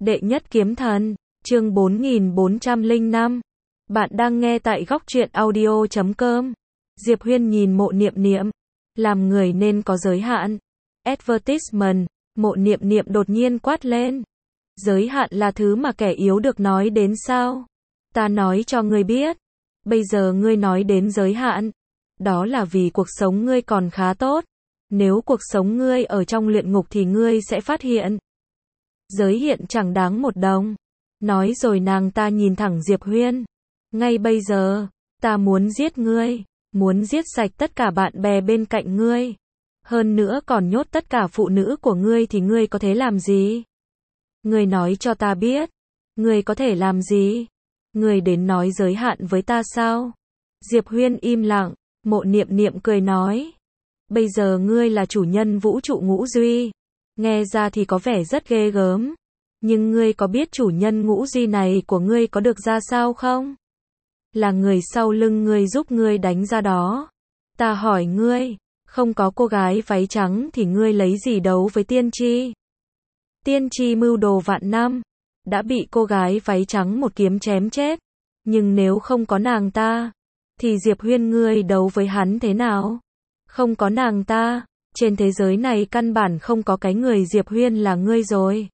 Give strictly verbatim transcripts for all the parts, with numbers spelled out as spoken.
Đệ nhất kiếm thần, chương bốn nghìn bốn trăm lẻ năm. Bạn đang nghe tại góc truyện audio chấm com. Diệp Huyên nhìn Mộ Niệm Niệm, làm người nên có giới hạn. Advertisement, Mộ Niệm Niệm đột nhiên quát lên. Giới hạn là thứ mà kẻ yếu được nói đến sao? Ta nói cho ngươi biết, bây giờ ngươi nói đến giới hạn, đó là vì cuộc sống ngươi còn khá tốt. Nếu cuộc sống ngươi ở trong luyện ngục thì ngươi sẽ phát hiện giới hiện chẳng đáng một đồng. Nói rồi nàng ta nhìn thẳng Diệp Huyên. Ngay bây giờ, ta muốn giết ngươi, muốn giết sạch tất cả bạn bè bên cạnh ngươi. Hơn nữa còn nhốt tất cả phụ nữ của ngươi thì ngươi có thể làm gì? Ngươi nói cho ta biết, ngươi có thể làm gì? Ngươi đến nói giới hạn với ta sao? Diệp Huyên im lặng, Mộ Niệm Niệm cười nói. Bây giờ ngươi là chủ nhân vũ trụ ngũ duy. Nghe ra thì có vẻ rất ghê gớm. Nhưng ngươi có biết chủ nhân ngũ duy này của ngươi có được ra sao không? Là người sau lưng ngươi giúp ngươi đánh ra đó. Ta hỏi ngươi, không có cô gái váy trắng thì ngươi lấy gì đấu với tiên tri? Tiên tri mưu đồ vạn năm, đã bị cô gái váy trắng một kiếm chém chết. Nhưng nếu không có nàng ta, thì Diệp Huyên ngươi đấu với hắn thế nào? Không có nàng ta, trên thế giới này căn bản không có cái người Diệp Huyên là ngươi rồi.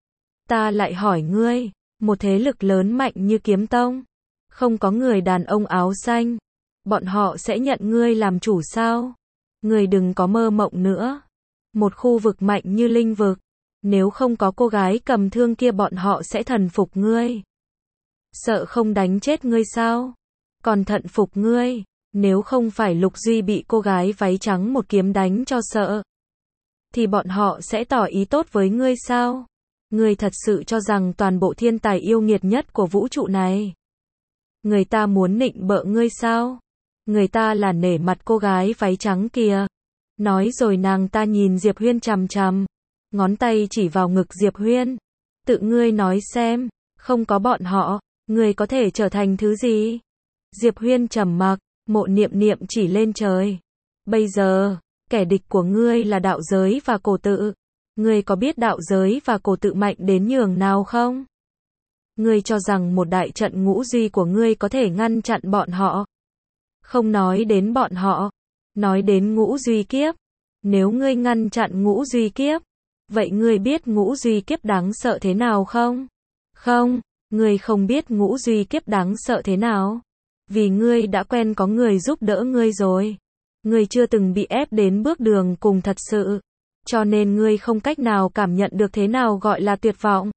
Ta lại hỏi ngươi, một thế lực lớn mạnh như Kiếm Tông, không có người đàn ông áo xanh, bọn họ sẽ nhận ngươi làm chủ sao? Ngươi đừng có mơ mộng nữa. Một khu vực mạnh như linh vực, nếu không có cô gái cầm thương kia bọn họ sẽ thần phục ngươi. Sợ không đánh chết ngươi sao? Còn thận phục ngươi, nếu không phải Lục Duy bị cô gái váy trắng một kiếm đánh cho sợ, thì bọn họ sẽ tỏ ý tốt với ngươi sao? Ngươi thật sự cho rằng toàn bộ thiên tài yêu nghiệt nhất của vũ trụ này, người ta muốn nịnh bợ ngươi sao? Người ta là nể mặt cô gái váy trắng kìa. Nói rồi nàng ta nhìn Diệp Huyên chằm chằm, ngón tay chỉ vào ngực Diệp Huyên. Tự ngươi nói xem, không có bọn họ, ngươi có thể trở thành thứ gì? Diệp Huyên trầm mặc, Mộ Niệm Niệm chỉ lên trời. Bây giờ, kẻ địch của ngươi là đạo giới và cổ tự. Ngươi có biết đạo giới và cổ tự mạnh đến nhường nào không? Ngươi cho rằng một đại trận ngũ duy của ngươi có thể ngăn chặn bọn họ? Không nói đến bọn họ, nói đến ngũ duy kiếp. Nếu ngươi ngăn chặn ngũ duy kiếp, vậy ngươi biết ngũ duy kiếp đáng sợ thế nào không? Không, ngươi không biết ngũ duy kiếp đáng sợ thế nào. Vì ngươi đã quen có người giúp đỡ ngươi rồi. Ngươi chưa từng bị ép đến bước đường cùng thật sự. Cho nên ngươi không cách nào cảm nhận được thế nào gọi là tuyệt vọng.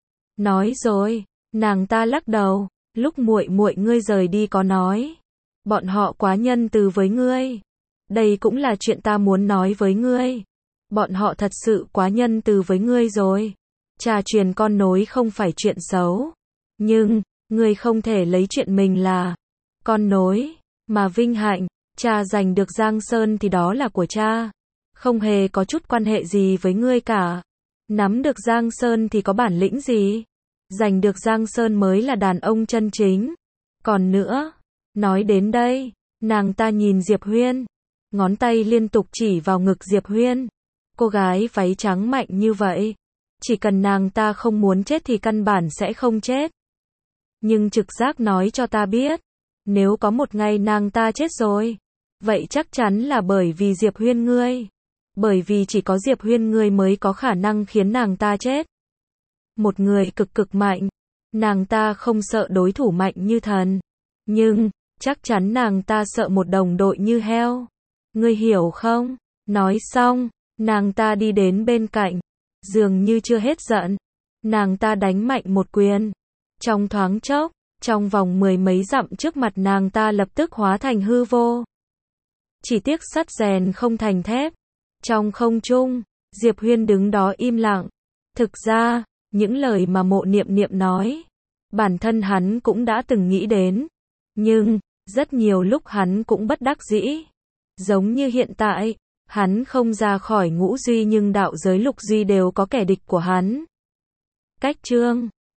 Nói rồi, nàng ta lắc đầu, lúc muội muội ngươi rời đi có nói, bọn họ quá nhân từ với ngươi. Đây cũng là chuyện ta muốn nói với ngươi. Bọn họ thật sự quá nhân từ với ngươi rồi. Cha truyền con nối không phải chuyện xấu. Nhưng, ngươi không thể lấy chuyện mình là con nối, mà vinh hạnh. Cha giành được Giang Sơn thì đó là của cha. Không hề có chút quan hệ gì với ngươi cả. Nắm được Giang Sơn thì có bản lĩnh gì? Giành được Giang Sơn mới là đàn ông chân chính. Còn nữa, nói đến đây, nàng ta nhìn Diệp Huyên, ngón tay liên tục chỉ vào ngực Diệp Huyên. Cô gái váy trắng mạnh như vậy, chỉ cần nàng ta không muốn chết thì căn bản sẽ không chết. Nhưng trực giác nói cho ta biết, nếu có một ngày nàng ta chết rồi, vậy chắc chắn là bởi vì Diệp Huyên ngươi. Bởi vì chỉ có Diệp Huyên ngươi mới có khả năng khiến nàng ta chết. Một người cực cực mạnh, nàng ta không sợ đối thủ mạnh như thần. Nhưng, chắc chắn nàng ta sợ một đồng đội như heo. Ngươi hiểu không? Nói xong, nàng ta đi đến bên cạnh. Dường như chưa hết giận, nàng ta đánh mạnh một quyền. Trong thoáng chốc, trong vòng mười mấy dặm trước mặt nàng ta lập tức hóa thành hư vô. Chỉ tiếc sắt rèn không thành thép. Trong không trung, Diệp Huyên đứng đó im lặng. Thực ra, những lời mà Mộ Niệm Niệm nói, bản thân hắn cũng đã từng nghĩ đến. Nhưng, rất nhiều lúc hắn cũng bất đắc dĩ. Giống như hiện tại, hắn không ra khỏi ngũ duy nhưng đạo giới lục duy đều có kẻ địch của hắn. Cách chương